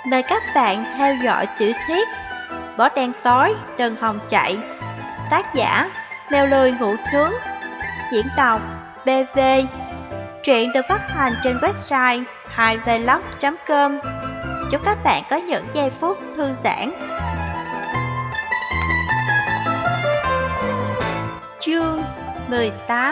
Mời các bạn theo dõi tiểu thuyết Bó đen tối, Đừng hòng chạy. Tác giả Mèo lười ngủ nướng. Diễn đọc BV. Truyện được phát hành trên website haivlog.com. Chúc các bạn có những giây phút thư giãn. Chương 18.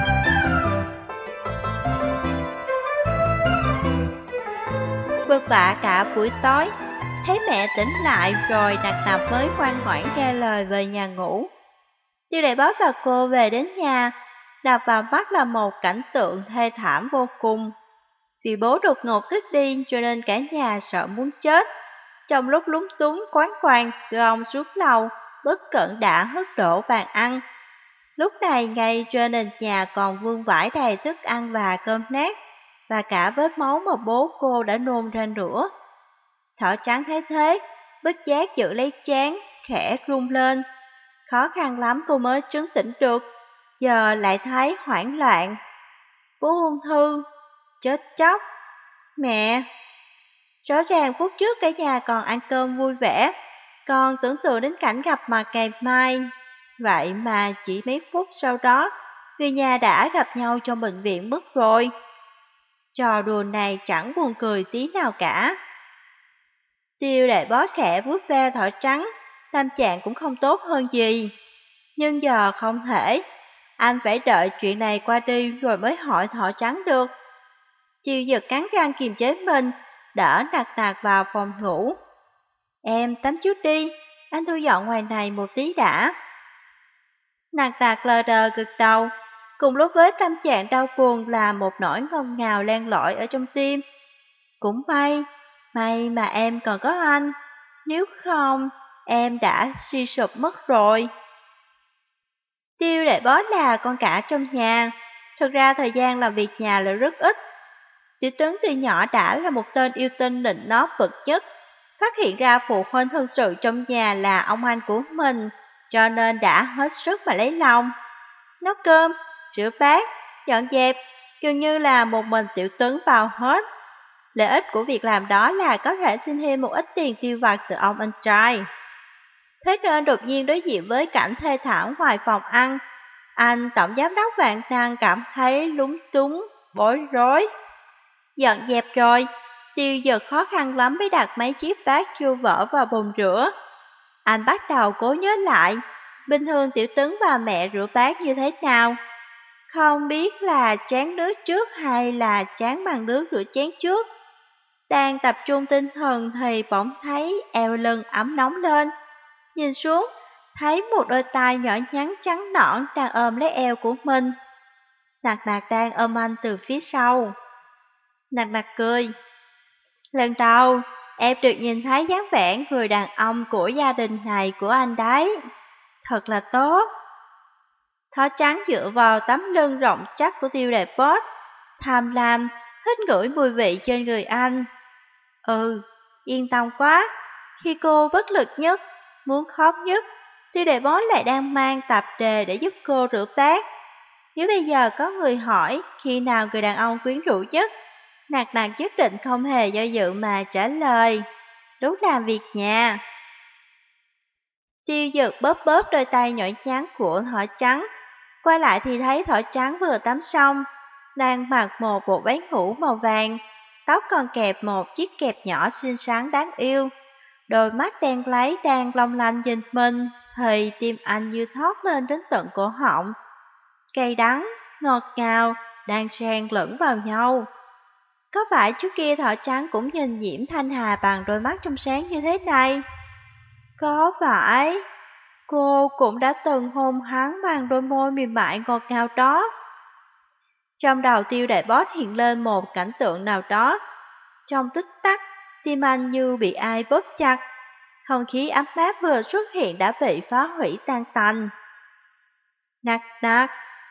Vất vả cả buổi tối, thấy mẹ tỉnh lại rồi Nặc Nặc mới ngoan ngoãn nghe lời về nhà ngủ. Tiêu Đại Bóp và cô về đến nhà, đập vào mắt là một cảnh tượng thê thảm vô cùng. Vì bố đột ngột thức đi cho nên cả nhà sợ muốn chết. Trong lúc lúng túng quán quàng gom xuống lầu, bất cẩn đã hất đổ bàn ăn. Lúc này ngay trên nền nhà còn vương vãi đầy thức ăn và cơm nát, và cả vết máu mà bố cô đã nôn ra nữa. Thỏ trắng thấy thế, bất giác giữ lấy trán, khẽ run lên. Khó khăn lắm cô mới trấn tĩnh được, giờ lại thấy hoảng loạn. Bố ung thư, chết chóc. Mẹ! Rõ ràng phút trước cả nhà còn ăn cơm vui vẻ, còn tưởng tượng đến cảnh gặp mặt ngày mai. Vậy mà chỉ mấy phút sau đó, người nhà đã gặp nhau trong bệnh viện mất rồi. Trò đùa này chẳng buồn cười tí nào cả. Tiêu Đại Bóp khẽ vuốt ve Thỏ Trắng, tâm trạng cũng không tốt hơn gì. Nhưng giờ không thể, anh phải đợi chuyện này qua đi rồi mới hỏi Thỏ Trắng được. Tiêu Giật cắn răng kiềm chế mình, đỡ Nặc Nặc vào phòng ngủ. Em tắm trước đi, anh thu dọn ngoài này một tí đã. Nặc Nặc lờ đờ gật đầu, cùng lúc với tâm trạng đau buồn là một nỗi ngông ngào len lỏi ở trong tim. Cũng may mà em còn có anh, nếu không em đã suy sụp mất rồi. Tiêu Đại Bóp là con cả trong nhà, thực ra thời gian làm việc nhà là rất ít. Tiểu Tuấn từ nhỏ đã là một tên yêu tinh nịnh nót bậc nhất, phát hiện ra phụ huynh thân sự trong nhà là ông anh của mình, cho nên đã hết sức mà lấy lòng. Nấu cơm, rửa bát, dọn dẹp, gần như là một mình Tiểu Tuấn vào hết. Lợi ích của việc làm đó là có thể xin thêm một ít tiền tiêu vặt từ ông anh trai. Thế nên đột nhiên đối diện với cảnh thê thảm ngoài phòng ăn, anh tổng giám đốc Vạn Năng cảm thấy lúng túng, bối rối. Dọn dẹp rồi, Tiêu Giật khó khăn lắm mới đặt mấy chiếc bát chưa vỡ vào bồn rửa. Anh bắt đầu cố nhớ lại, bình thường Tiểu Tuấn và mẹ rửa bát như thế nào. Không biết là tráng nước trước hay là tráng bằng nước rửa chén trước. Đang tập trung tinh thần thì bỗng thấy eo lưng ấm nóng lên. Nhìn xuống, thấy một đôi tay nhỏ nhắn trắng nõn đang ôm lấy eo của mình. Nặc Nặc đang ôm anh từ phía sau. Nặc Nặc cười. Lần đầu, em được nhìn thấy dáng vẻ người đàn ông của gia đình này của anh đấy. Thật là tốt. Thỏ Trắng dựa vào tấm lưng rộng chắc của Tiêu Đại Bóp, tham lam, hít ngửi mùi vị trên người anh. Yên tâm quá. Khi cô bất lực nhất, muốn khóc nhất, Tiêu Đại Bóp lại đang mang tạp đề để giúp cô rửa bát. Nếu bây giờ có người hỏi khi nào người đàn ông quyến rũ nhất, Nặc Nặc nhất định không hề do dự mà trả lời, lúc làm việc nhà. Tiêu Giật bóp bóp đôi tay nhỏ nhắn của Thỏ Trắng, quay lại thì thấy Thỏ Trắng vừa tắm xong, đang mặc một bộ váy ngủ màu vàng, tóc còn kẹp một chiếc kẹp nhỏ xinh xắn đáng yêu. Đôi mắt đen láy đang long lanh nhìn mình, thì tim anh như thoát lên đến tận cổ họng. Cay đắng, ngọt ngào, đang xen lẫn vào nhau. Có phải trước kia Thỏ Trắng cũng nhìn Diễm Thanh Hà bằng đôi mắt trong sáng như thế này? Có phải cô cũng đã từng hôn hắn bằng đôi môi mềm mại ngọt ngào đó? Trong đầu Tiêu Đại Bóp hiện lên một cảnh tượng nào đó. Trong tích tắc, tim anh như bị ai bóp chặt. Không khí ấm áp vừa xuất hiện đã bị phá hủy tan tành. Nặc Nặc,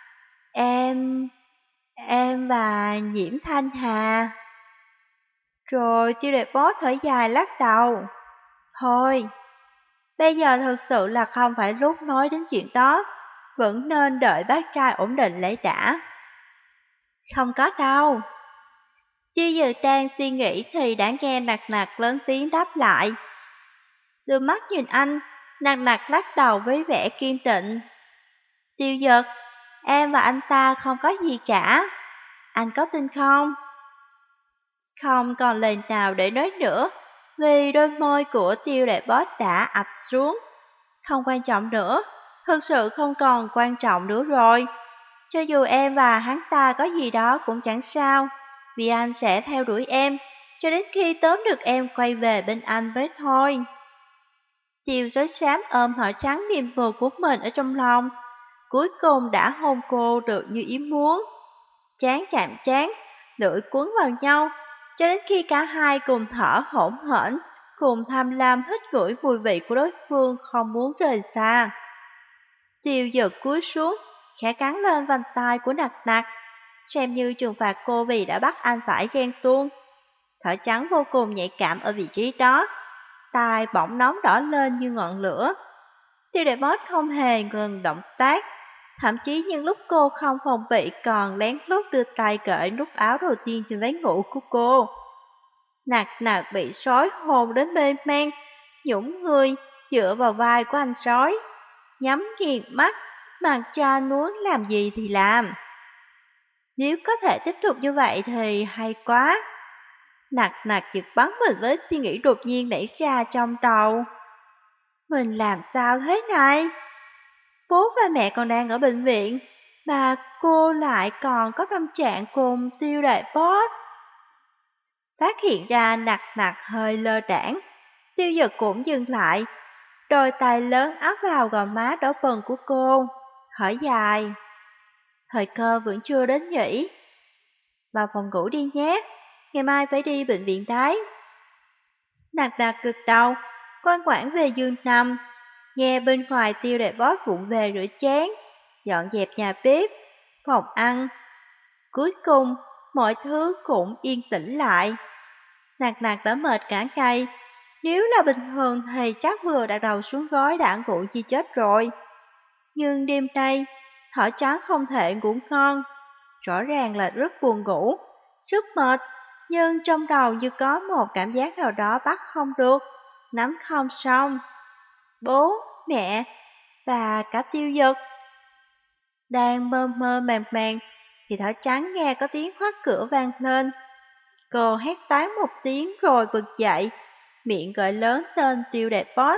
em và Diễm Thanh Hà. Rồi Tiêu Đại Bóp thở dài lắc đầu. Thôi, bây giờ thực sự là không phải lúc nói đến chuyện đó, vẫn nên đợi bác trai ổn định lấy đã. Không có đâu. Tiêu Dực đang suy nghĩ thì đã nghe Nặc Nặc lớn tiếng đáp lại. Đưa mắt nhìn anh, Nặc Nặc lắc đầu với vẻ kiên định. Tiêu Dực, em và anh ta không có gì cả. Anh có tin không? Không còn lời nào để nói nữa, vì đôi môi của Tiêu Đại Boss đã ập xuống. Không quan trọng nữa, thực sự không còn quan trọng nữa rồi. Cho dù em và hắn ta có gì đó cũng chẳng sao, vì anh sẽ theo đuổi em, cho đến khi tóm được em quay về bên anh mới thôi. Tiêu Dối Xám ôm hở trắng niềm vui của mình ở trong lòng, cuối cùng đã hôn cô được như ý muốn. Chán chạm chán, lưỡi cuốn vào nhau, cho đến khi cả hai cùng thở hổn hển, cùng tham lam hít ngửi mùi vị của đối phương không muốn rời xa. Tiêu Dực cúi xuống, khẽ cắn lên vành tai của Nặc Nặc, xem như trừng phạt cô vì đã bắt anh phải ghen tuông. Thở trắng vô cùng nhạy cảm ở vị trí đó, tai bỗng nóng đỏ lên như ngọn lửa. Tiêu Đại Boss không hề ngừng động tác, thậm chí những lúc cô không phòng bị còn lén lút đưa tay cởi nút áo đầu tiên trên váy ngủ của cô. Nặc Nặc bị sói hồn đến mê man, nhũng người dựa vào vai của anh sói, nhắm nghiền mắt, mặc cho anh muốn làm gì thì làm. Nếu có thể tiếp tục như vậy thì hay quá. Nặc Nặc giật bắn mình với suy nghĩ đột nhiên nảy ra trong đầu. Mình làm sao thế này? Bố và mẹ còn đang ở bệnh viện, mà cô lại còn có tâm trạng cùng Tiêu Đại Boss. Phát hiện ra Nặc Nặc hơi lơ đãng, Tiêu Dực cũng dừng lại, đôi tay lớn áp vào gò má đỏ bừng của cô, thở dài. Thời cơ vẫn chưa đến nhỉ. Vào phòng ngủ đi nhé, ngày mai phải đi bệnh viện đấy. Nặc Nặc gật đầu, ngoan ngoãn về giường nằm, nghe bên ngoài Tiêu Đại Boss vụng về rửa chén, dọn dẹp nhà bếp, phòng ăn. Cuối cùng, mọi thứ cũng yên tĩnh lại. Nặc Nặc đã mệt cả ngày, nếu là bình thường thì chắc vừa đặt đầu xuống gối đã ngủ chi chết rồi. Nhưng đêm nay, thỏ trắng không thể ngủ ngon, rõ ràng là rất buồn ngủ, rất mệt, nhưng trong đầu như có một cảm giác nào đó bắt không được, nắm không xong. Bố, mẹ và cả Tiêu Dực đang mơ mơ màng màng thì thỏ trắng nghe có tiếng khóa cửa vang lên. Cô hét toáng một tiếng rồi bật dậy, miệng gọi lớn tên Tiêu Đại Boss.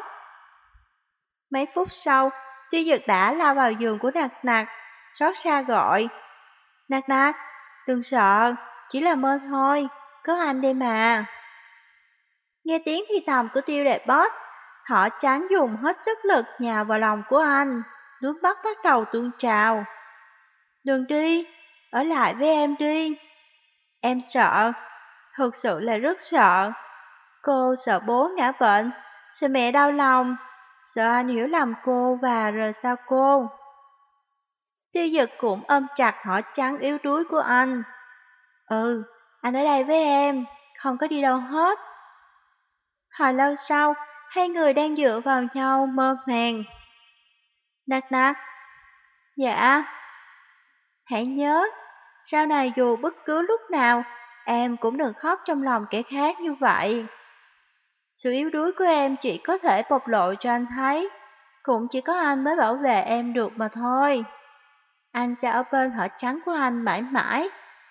Mấy phút sau, Tiêu Dực đã lao vào giường của Nặc Nặc, xót xa gọi. Nặc Nặc, đừng sợ, chỉ là mơ thôi, có anh đây mà. Nghe tiếng thì thầm của Tiêu Đại Boss, thỏ trắng dùng hết sức lực nhào vào lòng của anh, nước mắt bắt đầu tuôn trào. Đừng đi, ở lại với em đi. Em sợ, thực sự là rất sợ. Cô sợ bố ngã bệnh, sợ mẹ đau lòng, sợ anh hiểu lầm cô và rời xa cô. Tiêu Dực cũng ôm chặt thỏ trắng yếu đuối của anh. Ừ, anh ở đây với em, không có đi đâu hết. Hồi lâu sau, hai người đang dựa vào nhau mơ màng. Nặc Nặc, dạ, hãy nhớ, sau này dù bất cứ lúc nào, em cũng đừng khóc trong lòng kẻ khác như vậy. Sự yếu đuối của em chỉ có thể bộc lộ cho anh thấy, cũng chỉ có anh mới bảo vệ em được mà thôi. Anh sẽ ở bên thỏ trắng của anh mãi mãi.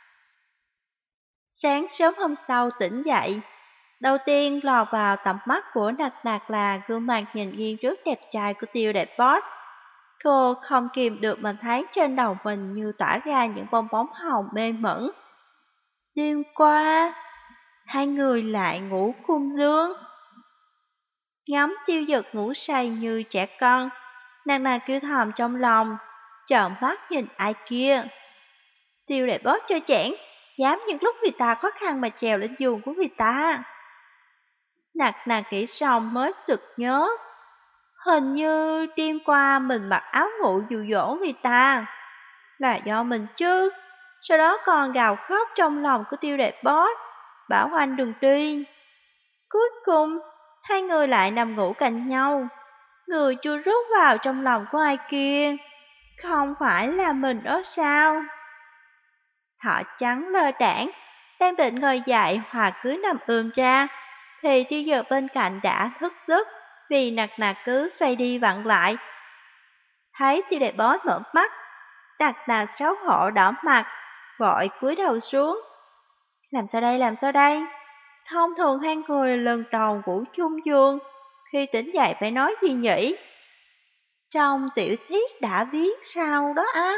Sáng sớm hôm sau tỉnh dậy, đầu tiên lọt vào tầm mắt của Nặc Nặc là gương mặt nhìn nghiêng rất đẹp trai của Tiêu Đại Boss. Cô không kìm được mà thấy trên đầu mình như tỏa ra những bong bóng hồng mê mẩn. Đêm qua, hai người lại ngủ cung dương. Ngắm Tiêu Dực ngủ say như trẻ con, Nặc Nặc kêu thầm trong lòng, trợn mắt nhìn ai kia. Tiêu Đại Boss cho chẽn, dám những lúc người ta khó khăn mà trèo lên giường của người ta. Nặc Nặc nghĩ xong mới sực nhớ, hình như đêm qua mình mặc áo ngủ dụ dỗ người ta, là do mình chứ. Sau đó còn gào khóc trong lòng của Tiêu Đại Boss, bảo anh đừng đi. Cuối cùng, hai người lại nằm ngủ cạnh nhau, người chưa rút vào trong lòng của ai kia, không phải là mình đó sao? Thỏ trắng lơ đãng, đang định ngồi dậy hoặc cứ nằm ườm ra, thì Tiêu Dực bên cạnh đã thức giấc vì Nặc Nặc cứ xoay đi vặn lại. Thấy Tiêu Đại Boss mở mắt, Nặc Nặc xấu hổ đỏ mặt, vội cúi đầu xuống. Làm sao đây, làm sao đây? Thông thường hai người lần đầu ngủ chung giường, khi tỉnh dậy phải nói gì nhỉ? Trong tiểu thuyết đã viết sao đó á?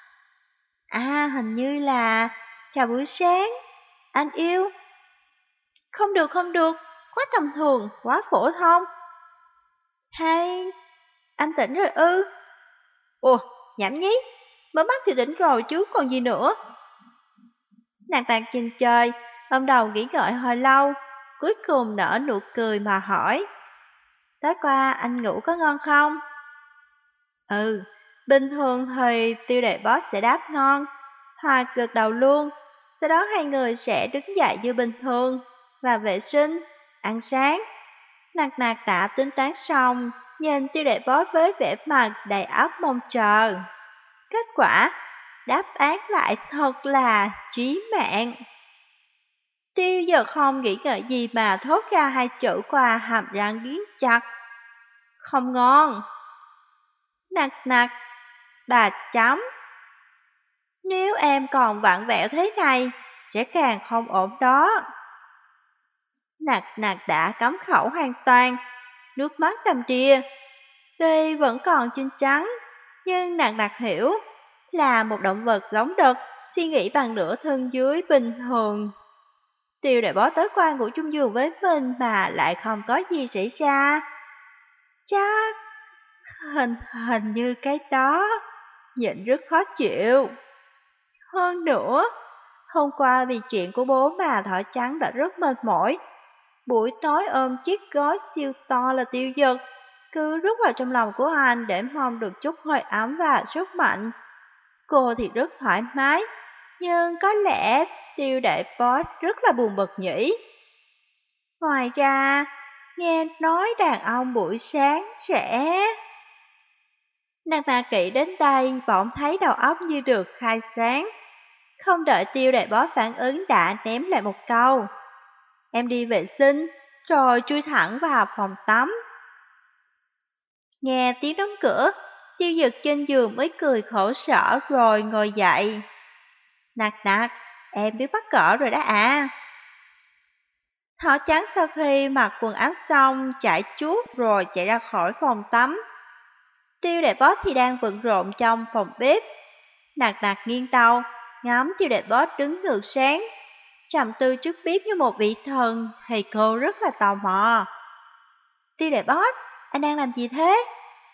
Hình như là chào buổi sáng, anh yêu. Không được, không được, quá tầm thường, quá phổ thông. Hay, anh tỉnh rồi ư? Ồ, nhảm nhí, mở mắt thì tỉnh rồi chứ còn gì nữa. Nàng đang trên trời, ôm đầu nghĩ ngợi hồi lâu, cuối cùng nở nụ cười mà hỏi. Tối qua anh ngủ có ngon không? Ừ, bình thường thì Tiêu Đại Boss sẽ đáp ngon, Hoa gật đầu luôn. Sau đó hai người sẽ đứng dậy như bình thường, làm vệ sinh, ăn sáng. Nặc Nặc đã tính toán xong, nhìn Tiêu Đại Boss với vẻ mặt đầy óc mong chờ. Kết quả, đáp án lại thật là chí mạng. Tiêu Dực không nghĩ ngợi gì mà thốt ra hai chữ qua hàm răng nghiến chặt. Không ngon. Nặc Nặc, bà chấm. Nếu em còn vặn vẹo thế này, sẽ càng không ổn đó. Nặc Nặc đã cấm khẩu hoàn toàn, nước mắt đầm đìa. Tuy vẫn còn chín chắn, nhưng Nặc Nặc hiểu là một động vật giống đực, suy nghĩ bằng nửa thân dưới bình thường. Tiêu Đại Boss tối qua ngủ chung giường với mình mà lại không có gì xảy ra. Chắc hình như cái đó nhịn rất khó chịu. Hơn nữa, hôm qua vì chuyện của bố mà Thỏ Trắng đã rất mệt mỏi. Buổi tối ôm chiếc gối siêu to là Tiêu Dực, cứ rút vào trong lòng của anh để mong được chút hơi ấm và sức mạnh. Cô thì rất thoải mái, nhưng có lẽ Tiêu Đại Boss rất là buồn bực nhỉ. Ngoài ra, nghe nói đàn ông buổi sáng sẽ... Nàng ta kỹ đến đây bỗng thấy đầu óc như được khai sáng. Không đợi Tiêu Đại Boss phản ứng đã ném lại một câu. Em đi vệ sinh, rồi chui thẳng vào phòng tắm. Nghe tiếng đóng cửa, Tiêu Dực trên giường mới cười khổ sở rồi ngồi dậy. Nặc Nặc, em biết bắt cỡ rồi đó à. Thỏ Trắng sau khi mặc quần áo xong, chải chuốt rồi chạy ra khỏi phòng tắm. Tiêu Đại Boss thì đang bận rộn trong phòng bếp. Nặc Nặc nghiêng đầu, ngắm Tiêu Đại Boss đứng ngược sáng, trầm tư trước bếp như một vị thần, thì cô rất là tò mò. Tiêu Đại Boss, anh đang làm gì thế?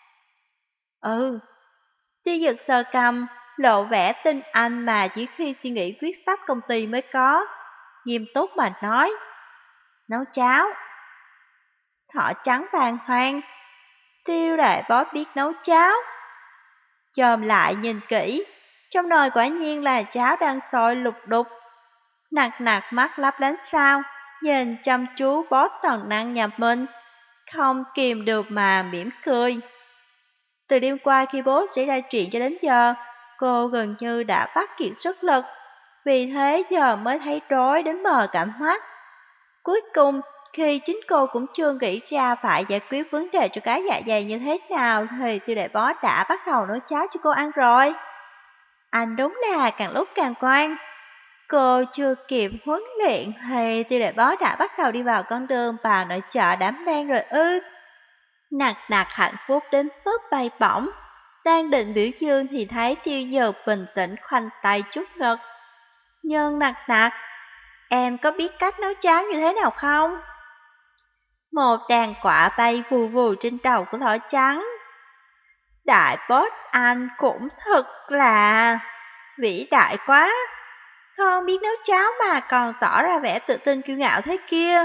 Tiêu Dực sờ cằm, lộ vẻ tin anh mà chỉ khi suy nghĩ quyết sách công ty mới có. Nghiêm túc mà nói, nấu cháo. Thỏ Trắng bàng hoàng, Tiêu Đại Boss biết nấu cháo. Chồm lại nhìn kỹ, trong nồi quả nhiên là cháo đang sôi lục đục. Nặc Nặc mắt lấp lánh sao, nhìn chăm chú Boss toàn năng nhà mình, không kìm được mà mỉm cười. Từ đêm qua khi bố xảy ra chuyện cho đến giờ, cô gần như đã bắt kiệt sức lực, vì thế giờ mới thấy rối đến mờ cảm mắt. Cuối cùng, khi chính cô cũng chưa nghĩ ra phải giải quyết vấn đề cho cái dạ dày như thế nào, thì Tiêu Đại Boss đã bắt đầu nấu cháo cho cô ăn rồi. Anh đúng là càng lúc càng ngoan. Cô chưa kịp huấn luyện thì Tiêu Đại Boss đã bắt đầu đi vào con đường vào nội chợ đám đang rồi ư. Nặc Nặc hạnh phúc đến mức bay bổng, đang định biểu dương thì thấy Tiêu Dực bình tĩnh khoanh tay chút ngực. Nhưng Nặc Nặc, em có biết cách nấu cháo như thế nào không? Một đàn quả bay vù vù trên đầu của Thỏ Trắng. Đại Boss anh cũng thật là vĩ đại quá, không biết nấu cháo mà còn tỏ ra vẻ tự tin kiêu ngạo thế kia.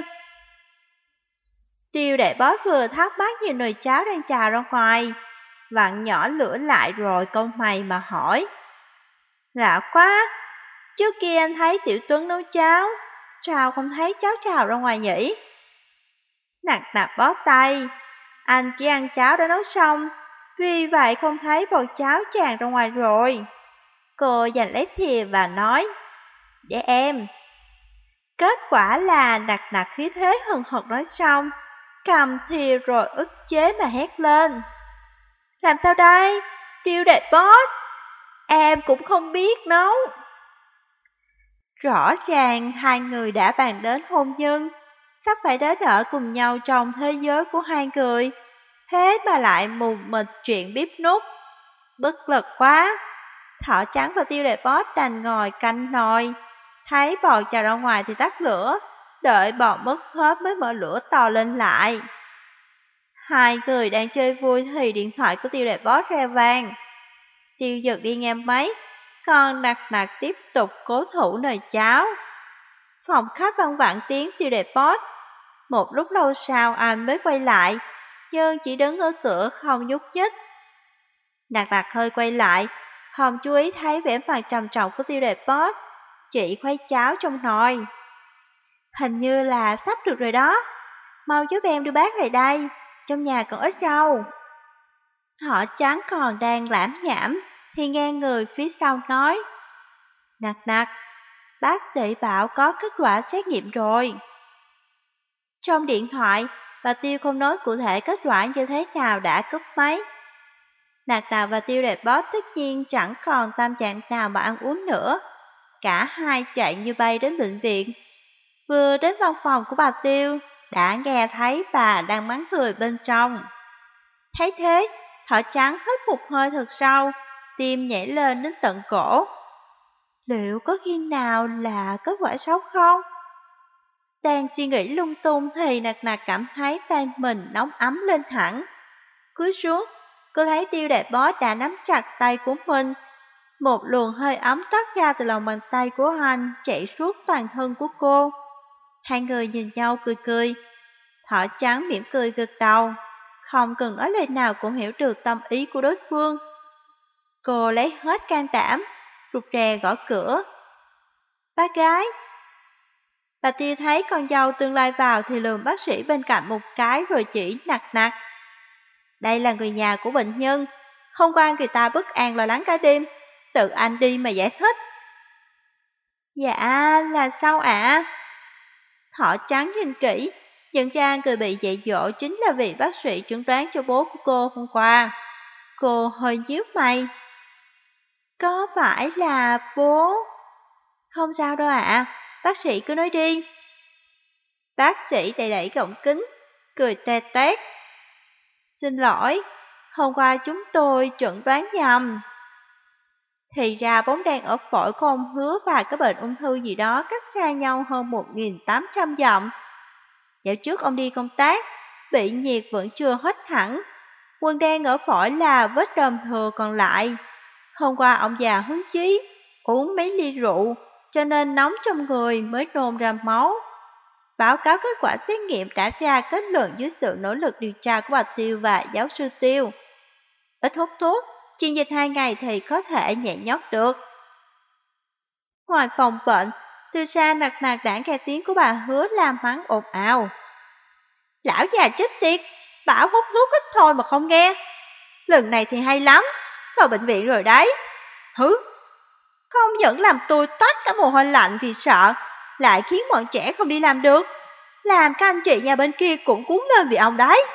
Tiêu Đại Boss vừa thắc mắc nhìn nồi cháo đang trào ra ngoài, vặn nhỏ lửa lại rồi cau mày mà hỏi. Lạ quá, trước kia anh thấy Tiểu Tuấn nấu cháo, sao không thấy cháo trào ra ngoài nhỉ? Nặc Nặc bó tay, anh chỉ ăn cháo đã nấu xong, vì vậy không thấy bọt cháo tràn ra ngoài rồi. Cô giành lấy thìa và nói, để em. Kết quả là nặc nặc khí thế hừng hực nói xong, cầm thìa rồi ức chế mà hét lên. Làm sao đây? Tiêu đệ boss, em cũng không biết nấu. Rõ ràng hai người đã bàn đến hôn nhân, sắp phải đến ở cùng nhau trong thế giới của hai người. Thế mà lại mù mịt chuyện bếp núc. Bất lực quá. Thỏ trắng và tiêu đệ boss đành ngồi canh nồi. Thấy bò trào ra ngoài thì tắt lửa. Đợi bò mất hết mới mở lửa to lên lại. Hai người đang chơi vui thì điện thoại của tiêu đệ boss reo vang. Tiêu Dực đi nghe máy, còn nặc nặc tiếp tục cố thủ nồi cháo. Phòng khách văng vẳng tiếng tiêu đệ boss. Một lúc lâu sau anh mới quay lại, nhưng chỉ đứng ở cửa không nhúc nhích. Nặc nặc hơi quay lại, không chú ý thấy vẻ mặt trầm trọng của tiêu đệ boss, chỉ khuấy cháo trong nồi. Hình như là sắp được rồi đó, mau giúp em đưa bát lại đây, trong nhà còn ít rau. Họ trắng còn đang lãm nhảm, thì nghe người phía sau nói. Nặc nặc, bác sĩ bảo có kết quả xét nghiệm rồi. Trong điện thoại, bà Tiêu không nói cụ thể kết quả như thế nào đã cúp máy. Nặc nặc và Tiêu đẹp boss tất nhiên chẳng còn tâm trạng nào mà ăn uống nữa. Cả hai chạy như bay đến bệnh viện. Vừa đến văn phòng của bà Tiêu, đã nghe thấy bà đang mắng người bên trong. Thấy thế, Thỏ trắng hít một hơi thật sâu, tim nhảy lên đến tận cổ. Liệu có khi nào là kết quả xấu không? Đang suy nghĩ lung tung thì nặc nặc cảm thấy tay mình nóng ấm lên hẳn. Cúi xuống, cô thấy Tiêu đẹp boss đã nắm chặt tay của mình. Một luồng hơi ấm toát ra từ lòng bàn tay của anh chạy suốt toàn thân của cô. Hai người nhìn nhau cười cười. Thỏ trắng mỉm cười gật đầu, không cần nói lời nào cũng hiểu được tâm ý của đối phương. Cô lấy hết can đảm, rụt rè gõ cửa. Bác gái. Bà Tiêu thấy con dâu tương lai vào thì lườm bác sĩ bên cạnh một cái rồi chỉ nặc nặc. Đây là người nhà của bệnh nhân, hôm qua người ta bất an lo lắng cả đêm, tự anh đi mà giải thích. Dạ, là sao ạ? Thỏ trắng nhìn kỹ, nhận ra người bị dạy dỗ chính là vị bác sĩ chẩn đoán cho bố của cô hôm qua. Cô hơi nhíu mày. Có phải là bố? Không sao đâu ạ, bác sĩ cứ nói đi. Bác sĩ đẩy đẩy gọng kính, cười tê tét. Xin lỗi, hôm qua chúng tôi chẩn đoán nhầm. Thì ra bóng đen ở phổi của ông Hứa và cái bệnh ung thư gì đó cách xa nhau hơn 1.800 dặm. Dạo trước ông đi công tác, bị nhiệt vẫn chưa hết hẳn. Quần đen ở phổi là vết đờm thừa còn lại. Hôm qua ông già hứng chí, uống mấy ly rượu, cho nên nóng trong người mới nôn ra máu. Báo cáo kết quả xét nghiệm đã ra kết luận dưới sự nỗ lực điều tra của bà Tiêu và giáo sư Tiêu. Ít hút thuốc, chuyên dịch 2 ngày thì có thể nhẹ nhõm được. Ngoài phòng bệnh, từ xa nặc nặc đã nghe tiếng của bà Hứa làm mắng ồn ào. Lão già chết tiệt, bảo hút thuốc ít thôi mà không nghe. Lần này thì hay lắm, vào bệnh viện rồi đấy. Hứ, không những làm tôi toát cả mồ hôi lạnh vì sợ, lại khiến bọn trẻ không đi làm được. Làm các anh chị nhà bên kia cũng cuốn lên vì ông đấy.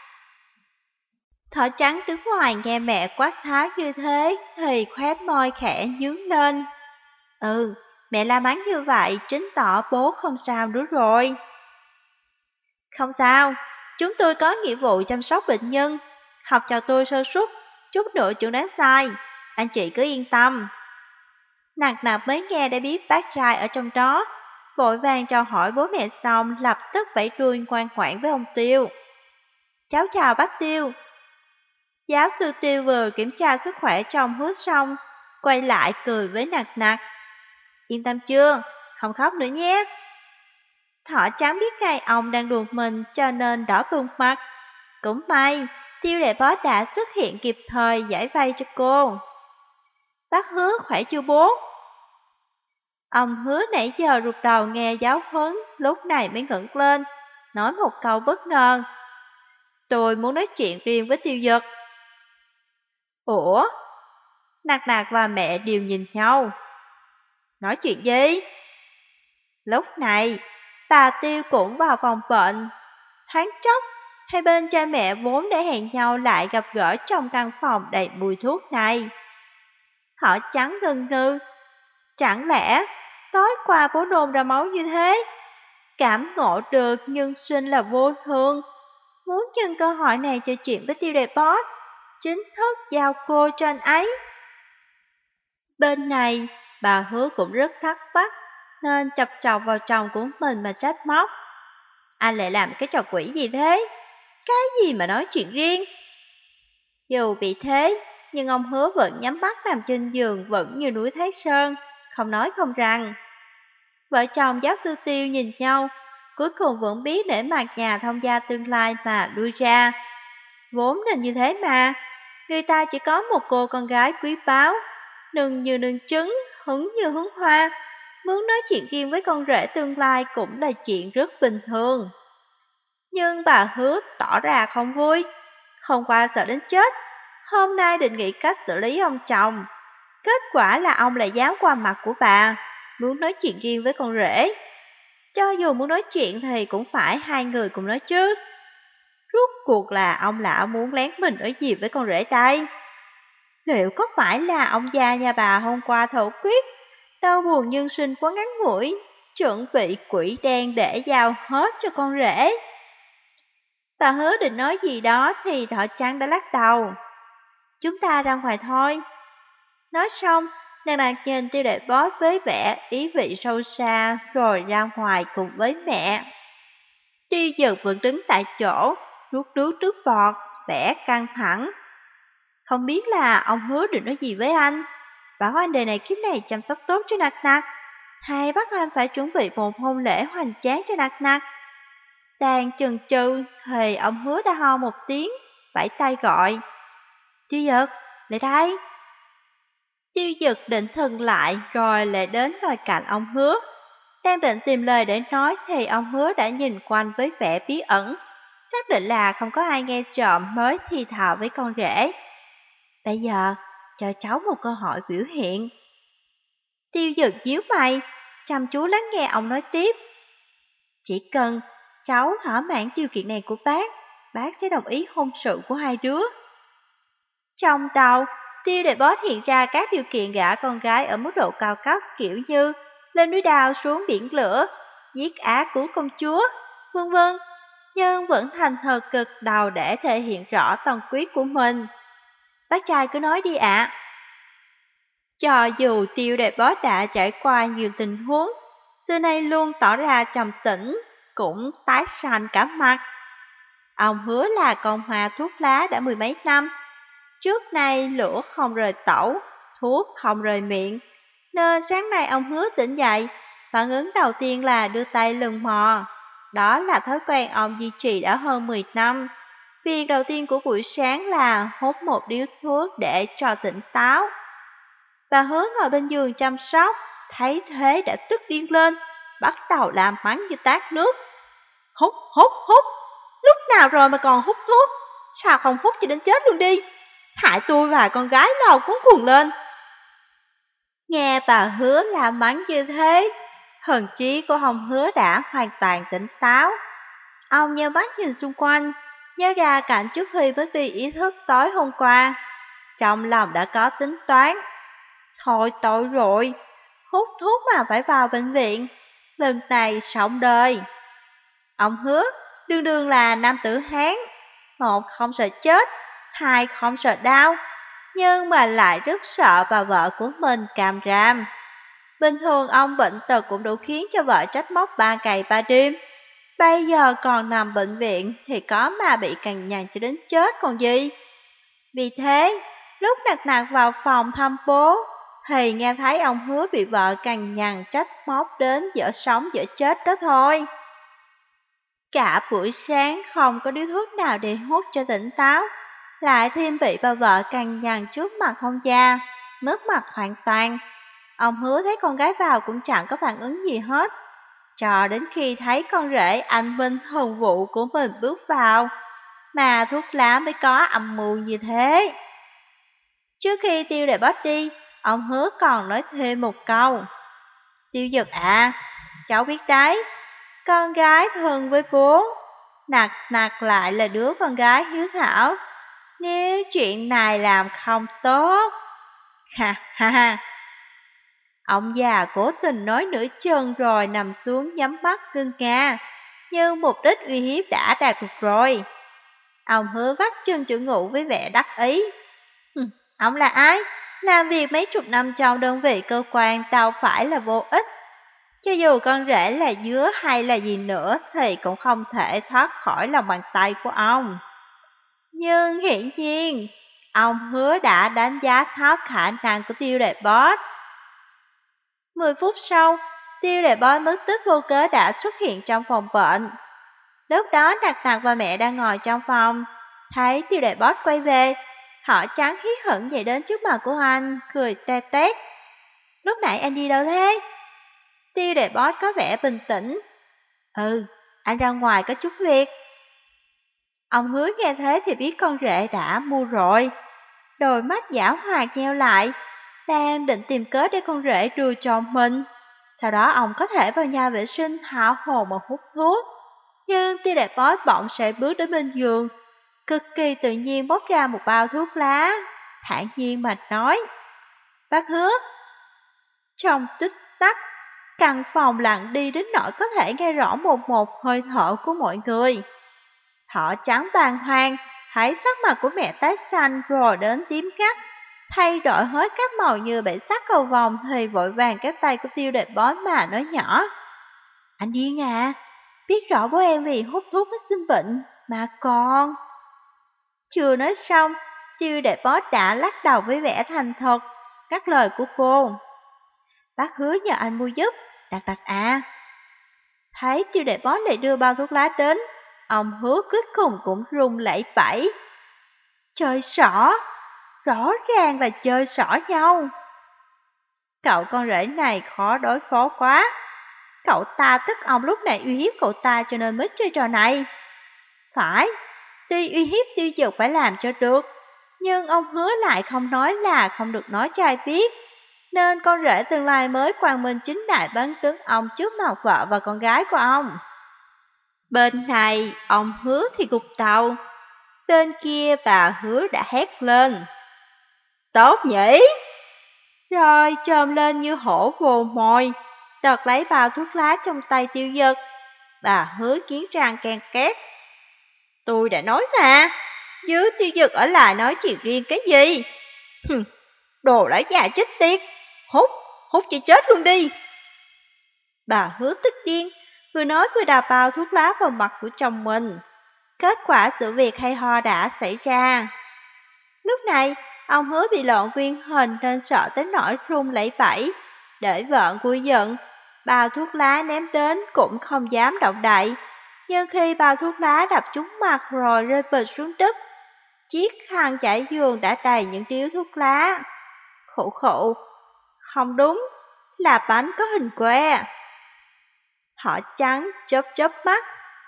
Thỏ trắng đứng ngoài nghe mẹ quát tháo như thế thì khóe môi khẽ nhướng lên. Mẹ la mắng như vậy chứng tỏ bố không sao nữa rồi. Không sao, chúng tôi có nghĩa vụ chăm sóc bệnh nhân. Học trò tôi sơ suất, chút nữa chuẩn đoán sai. Anh chị cứ yên tâm. Nặc nặc mới nghe đã biết bác trai ở trong đó. Vội vàng chào hỏi bố mẹ xong lập tức vẫy đuôi ngoan ngoãn với ông Tiêu. Cháu chào bác Tiêu. Giáo sư Tiêu vừa kiểm tra sức khỏe trong Hứa xong, quay lại cười với nặc nặc. Yên tâm chưa? Không khóc nữa nhé. Thỏ trắng biết ngay ông đang đùa mình cho nên đỏ bừng mặt. Cũng may, Tiêu đệ boss đã xuất hiện kịp thời giải vây cho cô. Bác Hứa khỏe chưa bố? Ông Hứa nãy giờ rụt đầu nghe giáo huấn, lúc này mới ngẩng lên, nói một câu bất ngờ. Tôi muốn nói chuyện riêng với Tiêu Dực. Ủa? Nặc nặc và mẹ đều nhìn nhau. Nói chuyện gì? Lúc này, bà Tiêu cũng vào phòng bệnh. Thoáng chốc, hai bên cha mẹ vốn để hẹn nhau lại gặp gỡ trong căn phòng đầy mùi thuốc này. Họ trắng ngần ngừ. Chẳng lẽ tối qua bố nôn ra máu như thế? Cảm ngộ được nhân sinh là vô thường. Muốn nhân cơ hội này trò chuyện với Tiêu Đề Boss, chính thức giao cô cho anh ấy. Bên này, bà Hứa cũng rất thắc mắc, nên chọc chọc vào chồng của mình mà trách móc. Anh lại làm cái trò quỷ gì thế? Cái gì mà nói chuyện riêng? Dù bị thế, nhưng ông Hứa vẫn nhắm mắt nằm trên giường vẫn như núi Thái Sơn, không nói không rằng. Vợ chồng giáo sư Tiêu nhìn nhau, cuối cùng vẫn biết để mặt nhà thông gia tương lai mà lui ra. Vốn nên như thế mà, người ta chỉ có một cô con gái quý báu, nừng như nừng trứng, hứng như hứng hoa. Muốn nói chuyện riêng với con rể tương lai cũng là chuyện rất bình thường. Nhưng bà Hứa tỏ ra không vui. Hôm qua sợ đến chết, hôm nay định nghĩ cách xử lý ông chồng. Kết quả là ông lại dám qua mặt của bà, muốn nói chuyện riêng với con rể. Cho dù muốn nói chuyện thì cũng phải hai người cùng nói chứ. Rốt cuộc là ông lão muốn lén mình nói gì với con rể đây? Liệu có phải là ông già nhà bà hôm qua thổ quyết, đau buồn nhân sinh quá ngắn ngủi, chuẩn bị quỷ đen để giao hết cho con rể? Bà Hứa định nói gì đó thì Thỏ Trắng đã lắc đầu. Chúng ta ra ngoài thôi. Nói xong, nàng đặt nhìn Tiêu Đại Boss với vẻ ý vị sâu xa rồi ra ngoài cùng với mẹ. Tiêu Dực vẫn đứng tại chỗ, rút nước trước bọt, vẻ căng thẳng. Không biết là ông Hứa định nói gì với anh. Bảo anh đời này kiếp này chăm sóc tốt cho Nặc Nặc, hay bắt anh phải chuẩn bị một hôn lễ hoành tráng cho Nặc Nặc. Đang chần chừ thì ông Hứa đã ho một tiếng, vẫy tay gọi. Tiêu Dực, lại đây. Tiêu Dực định thần lại rồi lại đến ngồi cạnh ông Hứa. Đang định tìm lời để nói thì ông Hứa đã nhìn quanh với vẻ bí ẩn, xác định là không có ai nghe trộm mới thì thào với con rể. Bây giờ, cho cháu một cơ hội biểu hiện. Tiêu Dực nhíu mày, chăm chú lắng nghe ông nói tiếp. Chỉ cần cháu thỏa mãn điều kiện này của bác sẽ đồng ý hôn sự của hai đứa. Trong đầu, Tiêu Đại Boss hiện ra các điều kiện gả con gái ở mức độ cao cấp kiểu như lên núi đao xuống biển lửa, giết Á cứu công chúa, vân vân, nhưng vẫn thành thật cực đầu để thể hiện rõ tầm quý của mình. Bác trai cứ nói đi ạ. Cho dù Tiêu Đại Boss đã trải qua nhiều tình huống, xưa nay luôn tỏ ra trầm tĩnh, cũng tái xanh cả mặt. Ông Hứa là con hoa thuốc lá đã mười mấy năm. Trước nay lửa không rời tẩu, thuốc không rời miệng, nên sáng nay ông Hứa tỉnh dậy, phản ứng đầu tiên là đưa tay lừng mò. Đó là thói quen ông duy trì đã hơn 10 năm. Việc đầu tiên của buổi sáng là hút một điếu thuốc để cho tỉnh táo. Bà Hứa ngồi bên giường chăm sóc, thấy thế đã tức điên lên, bắt đầu làm mắng như tát nước. Hút, hút, hút, lúc nào rồi mà còn hút thuốc, sao không hút cho đến chết luôn đi, hại tôi và con gái nào cuống cuồng lên. Nghe bà Hứa làm mắng như thế, thần trí của ông Hứa đã hoàn toàn tỉnh táo. Ông nheo mắt nhìn xung quanh, nhớ ra cảnh trước khi mất đi ý thức tối hôm qua. Trong lòng đã có tính toán. Thôi tội rồi, hút thuốc mà phải vào bệnh viện, lần này sống đời. Ông Hứa đương đương là nam tử Hán, một không sợ chết, hai không sợ đau, nhưng mà lại rất sợ bà vợ của mình càm ràm. Bình thường ông bệnh tật cũng đủ khiến cho vợ trách móc 3 ngày 3 đêm. Bây giờ còn nằm bệnh viện thì có mà bị cằn nhằn cho đến chết còn gì. Vì thế, lúc Nặc Nặc vào phòng thăm bố, thì nghe thấy ông Hứa bị vợ cằn nhằn trách móc đến dở sống dở chết đó thôi. Cả buổi sáng không có điếu thuốc nào để hút cho tỉnh táo, lại thêm bị bà vợ cằn nhằn trước mặt thông gia, mất mặt hoàn toàn. Ông Hứa thấy con gái vào cũng chẳng có phản ứng gì hết, cho đến khi thấy con rể anh Minh hồng vụ của mình bước vào, mà thuốc lá mới có âm mưu như thế. Trước khi Tiêu Đại Boss đi, ông Hứa còn nói thêm một câu. Tiêu Dực à, cháu biết đấy, con gái thân với bố, Nặc Nặc lại là đứa con gái hiếu thảo. Nếu chuyện này làm không tốt, ha ha ha. Ông già cố tình nói nửa chừng rồi nằm xuống nhắm mắt ngưng nga, nhưng mục đích uy hiếp đã đạt được rồi. Ông Hứa vắt chân chữ ngụ với vẻ đắc ý. Ông là ai? Làm việc mấy chục năm trong đơn vị cơ quan đâu phải là vô ích. Cho dù con rể là dứa hay là gì nữa thì cũng không thể thoát khỏi lòng bàn tay của ông. Nhưng hiển nhiên, ông Hứa đã đánh giá thấp khả năng của Tiêu Đại Boss. 10 phút sau, Tiêu Đại Boss mất tích vô cớ đã xuất hiện trong phòng bệnh. Lúc đó Nặc Nặc và mẹ đang ngồi trong phòng, thấy Tiêu Đại Boss quay về, họ trắng hí hửng chạy đến trước mặt của anh, cười toe toét. Lúc nãy anh đi đâu thế? Tiêu Đại Boss có vẻ bình tĩnh. Anh ra ngoài có chút việc. Ông Hứa nghe thế thì biết con rể đã mua rồi. Đôi mắt giảo hoạt nheo lại, đang định tìm cớ để con rể đưa cho mình. Sau đó ông có thể vào nhà vệ sinh hảo hồn mà hút thuốc. Nhưng Tiêu Đại Boss bỗng sẽ bước đến bên giường, cực kỳ tự nhiên bóc ra một bao thuốc lá, thản nhiên mà nói. Bác Hứa. Trong tích tắc, căn phòng lặng đi đến nỗi có thể nghe rõ một hơi thở của mọi người. Họ trắng bàng hoàng, thấy sắc mặt của mẹ tái xanh rồi đến tím ngắt, thay đổi hết các màu như bể sắc cầu vồng thì vội vàng kéo tay của Tiêu Đại Boss mà nói nhỏ. Anh điên à, biết rõ bố em vì hút thuốc mới sinh bệnh, mà còn... Chưa nói xong, Tiêu Đại Boss đã lắc đầu với vẻ thành thật, cắt lời của cô. Bác Hứa nhờ anh mua giúp, Nặc Nặc à. Thấy Tiêu Đại Boss lại đưa bao thuốc lá đến, ông Hứa cuối cùng cũng run lẩy bẩy. Chơi xỏ, rõ ràng là chơi xỏ nhau. Cậu con rể này khó đối phó quá. Cậu ta tức ông lúc này uy hiếp cậu ta cho nên mới chơi trò này. Phải, tuy uy hiếp Tiêu Dực phải làm cho được, nhưng ông Hứa lại không nói là không được nói cho ai biết. Nên con rể tương lai mới quang minh chính đại bắn trứng ông trước mặt vợ và con gái của ông. Bên này, ông Hứa thì gục đầu. Bên kia bà Hứa đã hét lên. Tốt nhỉ? Rồi chồm lên như hổ vồ mồi, đợt lấy bao thuốc lá trong tay Tiêu Dực. Bà Hứa kiến răng can két. Tôi đã nói mà, chứ Tiêu Dực ở lại nói chuyện riêng cái gì? Đồ lão già chết tiệt, hút cho chết luôn đi. Bà Hứa tức điên, vừa nói vừa đào bao thuốc lá vào mặt của chồng mình. Kết quả sự việc hay ho đã xảy ra. Lúc này, ông Hứa bị lộn nguyên hình nên sợ tới nỗi run lẩy bẩy. Để vợ vui giận, bao thuốc lá ném đến cũng không dám động đậy. Nhưng khi bao thuốc lá đập trúng mặt rồi rơi bịch xuống đất, chiếc khăn trải giường đã đầy những điếu thuốc lá. Khổ khổ, không đúng, là bánh có hình que. Họ trắng chớp mắt.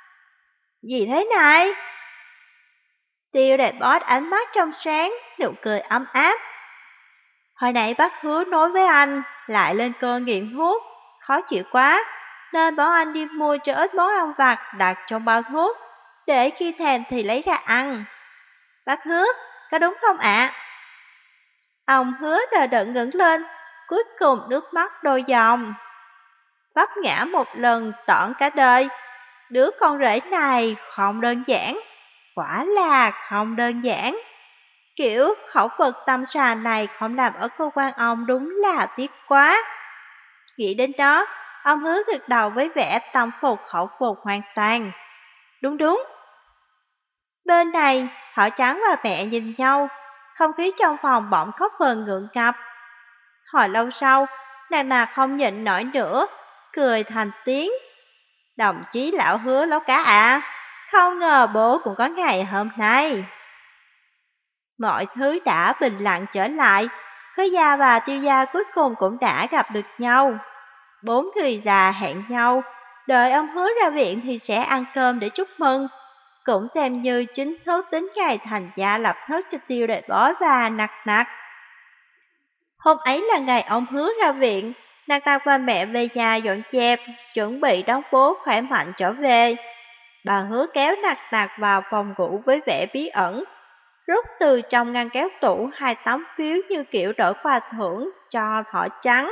Gì thế này? Tiêu Đại Boss ánh mắt trong sáng, nụ cười ấm áp. Hồi nãy bác Hứa nói với anh, lại lên cơn nghiện thuốc, khó chịu quá, nên bảo anh đi mua cho ít món ăn vặt đặt trong bao thuốc, để khi thèm thì lấy ra ăn. Bác Hứa, có đúng không ạ? Ông Hứa đờ đẫn ngẩng lên, cuối cùng nước mắt đôi dòng. Vấp ngã một lần tởn cả đời, đứa con rể này không đơn giản, quả là không đơn giản. Kiểu khẩu vật tâm xà này không làm ở cơ quan ông đúng là tiếc quá. Nghĩ đến đó, ông Hứa gật đầu với vẻ tâm phục khẩu phục hoàn toàn. Đúng. Bên này, Thỏ Trắng và mẹ nhìn nhau, không khí trong phòng bỗng có phần ngượng ngập. Hồi lâu sau, nàng không nhịn nổi nữa, cười thành tiếng. Đồng chí lão Hứa lấu cá ạ, không ngờ bố cũng có ngày hôm nay. Mọi thứ đã bình lặng trở lại, Hứa gia và Tiêu gia cuối cùng cũng đã gặp được nhau. 4 người già hẹn nhau, đợi ông Hứa ra viện thì sẽ ăn cơm để chúc mừng. Cũng xem như chính thức tính ngày thành gia lập thất cho Tiêu Đại Boss và Nặc Nặc. Hôm ấy là ngày ông Hứa ra viện, Nặc Nặc và mẹ về nhà dọn dẹp, chuẩn bị đón bố khỏe mạnh trở về. Bà Hứa kéo Nặc Nặc vào phòng ngủ với vẻ bí ẩn, rút từ trong ngăn kéo tủ 2 tấm phiếu như kiểu đổi quà thưởng cho thỏ trắng.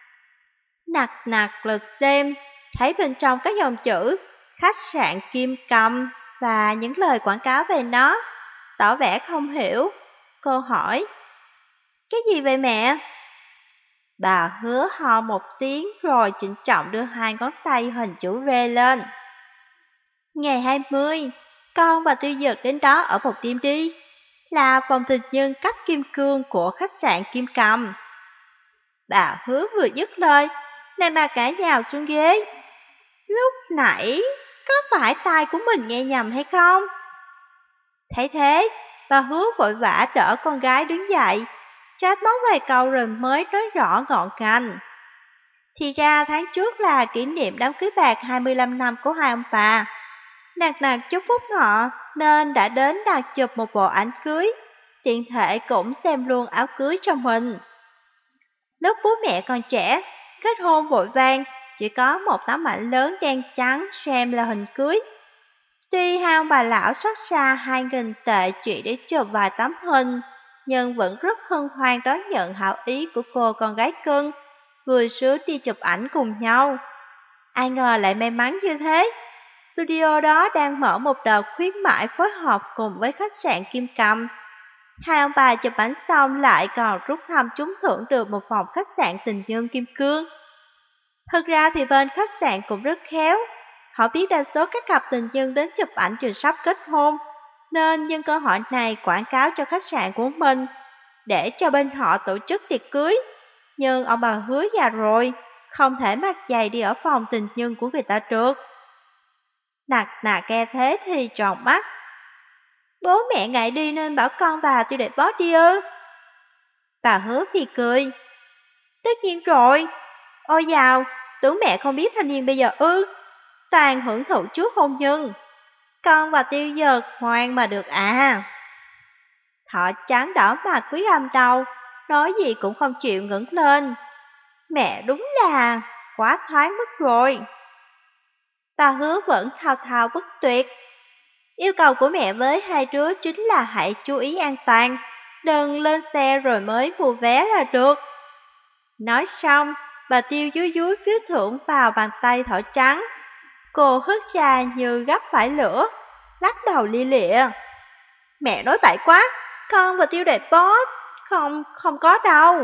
Nặc Nặc lật xem, thấy bên trong có dòng chữ khách sạn Kim Cầm và những lời quảng cáo về nó, tỏ vẻ không hiểu. Cô hỏi, cái gì vậy mẹ? Bà Hứa ho một tiếng rồi trịnh trọng đưa 2 ngón tay hình chữ V lên. Ngày 20, con và Tiêu Dực đến đó ở một đêm đi, là phòng tình nhân cấp kim cương của khách sạn Kim Cầm. Bà Hứa vừa dứt lời, nàng đã cả nhào xuống ghế. Lúc nãy, có phải tai của mình nghe nhầm hay không? Thấy thế, bà Hứa vội vã đỡ con gái đứng dậy, trách móc vài câu rồi mới nói rõ ngọn ngành. Thì ra tháng trước là kỷ niệm đám cưới bạc 25 năm của hai ông bà. Nặc Nặc chúc phúc họ nên đã đến đặt chụp một bộ ảnh cưới, tiện thể cũng xem luôn áo cưới trong mình. Lúc bố mẹ còn trẻ, kết hôn vội vàng, chỉ có một tấm ảnh lớn đen trắng xem là hình cưới. Tuy hai ông bà lão xót xa 2.000 tệ chỉ để chụp vài tấm hình, nhưng vẫn rất hân hoan đón nhận hảo ý của cô con gái cưng, vui sướng đi chụp ảnh cùng nhau. Ai ngờ lại may mắn như thế. Studio đó đang mở một đợt khuyến mãi phối hợp cùng với khách sạn Kim Cầm. Hai ông bà chụp ảnh xong lại còn rút thăm trúng thưởng được một phòng khách sạn tình nhân kim cương. Thật ra thì bên khách sạn cũng rất khéo. Họ biết đa số các cặp tình nhân đến chụp ảnh đều sắp kết hôn, nên nhân cơ hội này quảng cáo cho khách sạn của mình, để cho bên họ tổ chức tiệc cưới. Nhưng ông bà Hứa già rồi, không thể mặc giày đi ở phòng tình nhân của người ta được. Nặc Nặc nghe thế thì tròn mắt. Bố mẹ ngại đi nên bảo con và Tiêu Đại Boss đi ư? Bà Hứa thì cười. Tất nhiên rồi. Ôi dào, tưởng mẹ không biết thanh niên bây giờ ư? Toàn hưởng thụ trước hôn nhân. Con và Tiêu Dực ngoan mà được à. Thỏ trắng đỏ mặt quý âm đầu, nói gì cũng không chịu ngẩng lên. Mẹ đúng là quá thoáng mất rồi. Bà Hứa vẫn thao thao bất tuyệt. Yêu cầu của mẹ với hai đứa chính là hãy chú ý an toàn, đừng lên xe rồi mới mua vé là được. Nói xong, bà Tiêu dúi dúi phiếu thưởng vào bàn tay thỏ trắng. Cô hất ra như gấp phải lửa, lắc đầu lia lịa. Mẹ nói bậy quá, con và Tiêu Đại Boss, không có đâu.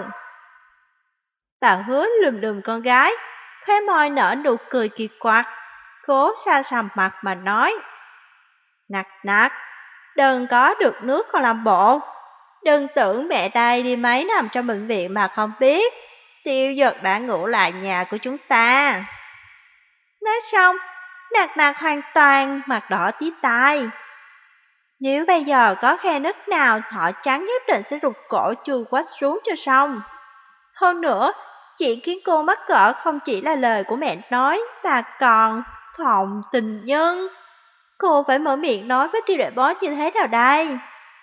Bà Hứa lườm lườm con gái, khóe môi nở nụ cười kỳ quặc, cố xa sầm mặt mà nói. Nặc Nặc, đừng có được nước còn làm bộ. Đừng tưởng mẹ đây đi mấy năm trong bệnh viện mà không biết. Tiêu Dực đã ngủ lại nhà của chúng ta. Nói xong, Nặc Nặc hoàn toàn mặt đỏ tí tai. Nếu bây giờ có khe nứt nào, thỏ trắng nhất định sẽ rụt cổ chui quách xuống cho xong. Hơn nữa, chuyện khiến cô mắc cỡ không chỉ là lời của mẹ nói, mà còn phòng tình nhân. Cô phải mở miệng nói với Tiêu Đại Boss như thế nào đây?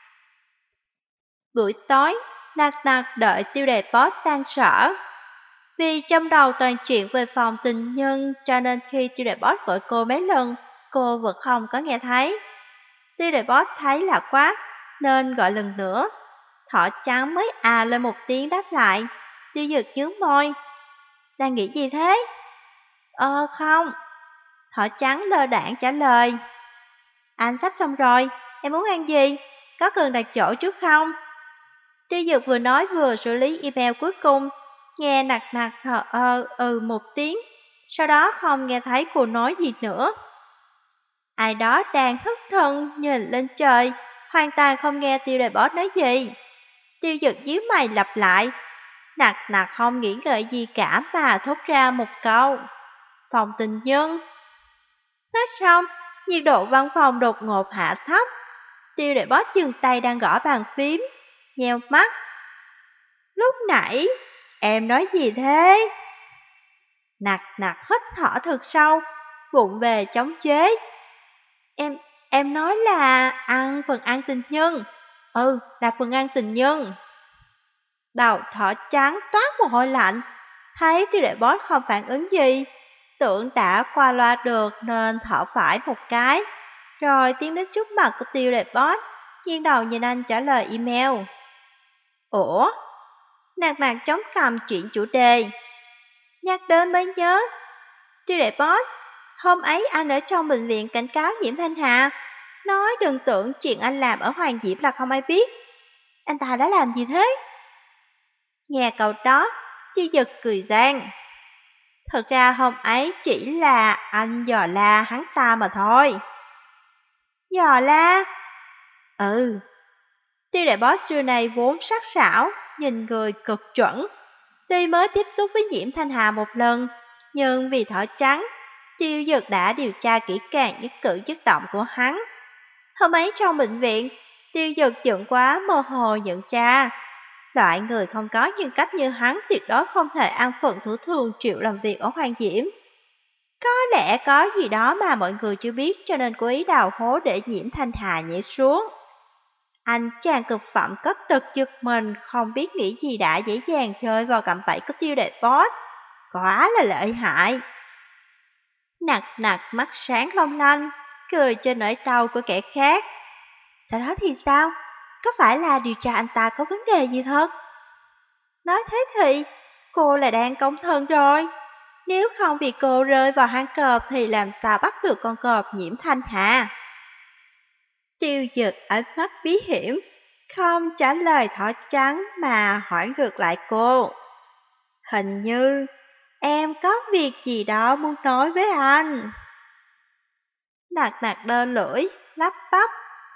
Buổi tối, Nặc Nặc đợi Tiêu Đại Boss tan sở. Vì trong đầu toàn chuyện về phòng tình nhân, cho nên khi Tiêu Đại Boss gọi cô mấy lần, cô vẫn không có nghe thấy. Tiêu Đại Boss thấy lạ quá, nên gọi lần nữa. Thỏ trắng mới à lên một tiếng đáp lại. Tiêu Dực nhướng môi. Đang nghĩ gì thế? Không. Thỏ trắng lơ đãng trả lời. Anh sắp xong rồi, em muốn ăn gì? Có cần đặt chỗ trước không? Tiêu Dực vừa nói vừa xử lý email cuối cùng. Nghe Nặc Nặc thở một tiếng, sau đó không nghe thấy cô nói gì nữa. Ai đó đang thất thần nhìn lên trời, hoàn toàn không nghe Tiêu Đại Boss nói gì. Tiêu Dực nhíu mày lặp lại. Nặc Nặc không nghĩ ngợi gì cả mà thốt ra một câu. Phòng tình nhân. Nói xong, nhiệt độ văn phòng đột ngột hạ thấp. Tiêu Đại Boss dừng tay đang gõ bàn phím, nheo mắt. Lúc nãy, em nói gì thế? Nặc Nặc hít thở thật sâu, vụng về chống chế. Em nói là ăn phần ăn tình nhân. Là phần ăn tình nhân. Đầu thỏ trắng toát mồ hôi lạnh. thấy tiêu đệ boss không phản ứng gì, tưởng đã qua loa được nên thở phải một cái, rồi tiến đến trước mặt của tiêu đệ boss, nghiêng đầu nhìn anh trả lời email. Ủa? Nạt nạt chống cằm chuyển chủ đề. Nhắc đến mới nhớ, tiêu đệ boss, hôm ấy anh ở trong bệnh viện cảnh cáo Diễm Thanh Hà, nói đừng tưởng chuyện anh làm ở Hoàng Diễm là không ai biết. Anh ta đã làm gì thế? Nghe câu đó, Tiêu Dực cười gian. Thật ra hôm ấy chỉ là anh dò la hắn ta mà thôi. Dò la? Ừ. Tiêu đại boss xưa này vốn sắc sảo, nhìn người cực chuẩn. Tuy mới tiếp xúc với Diễm Thanh Hà một lần, nhưng vì thỏ trắng, Tiêu Dực đã điều tra kỹ càng nhất cử nhất động của hắn. Hôm ấy trong bệnh viện, Tiêu Dực giận quá mơ hồ nhận ra. Loại người không có nhân cách như hắn tuyệt đối không thể an phận thủ thường chịu làm việc ở Hoàng Diễm. Có lẽ có gì đó mà mọi người chưa biết cho nên cố ý đào hố để Diễm Thanh Hà nhảy xuống. Anh chàng cực phẩm cất tật giật mình, không biết nghĩ gì đã dễ dàng rơi vào cạm bẫy của Tiêu đại boss. Quá là lợi hại. Nặc nặc mắt sáng long lanh, cười trên nỗi đau của kẻ khác. Sau đó thì sao? Có phải là điều tra anh ta có vấn đề gì thật? Nói thế thì, cô là đang công thân rồi. Nếu không vì cô rơi vào hang cọp thì làm sao bắt được con cọp Nhiễm Thanh Hà? Tiêu Dực ánh mắt bí hiểm, không trả lời thỏ trắng mà hỏi ngược lại cô. Hình như em có việc gì đó muốn nói với anh. Nặc nặc đơ lưỡi, lắp bắp.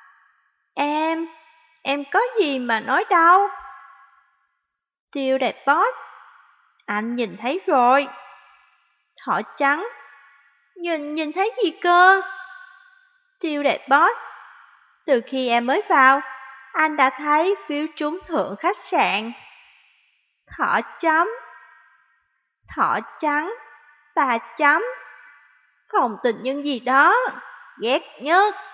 Em có gì mà nói đâu. Tiêu đại boss, anh nhìn thấy rồi. Thỏ trắng, nhìn thấy gì cơ? Tiêu đại boss, từ khi em mới vào, anh đã thấy phiếu trúng thưởng khách sạn. Thỏ chấm, thỏ trắng, 3 chấm, phòng tình nhân gì đó, ghét nhất.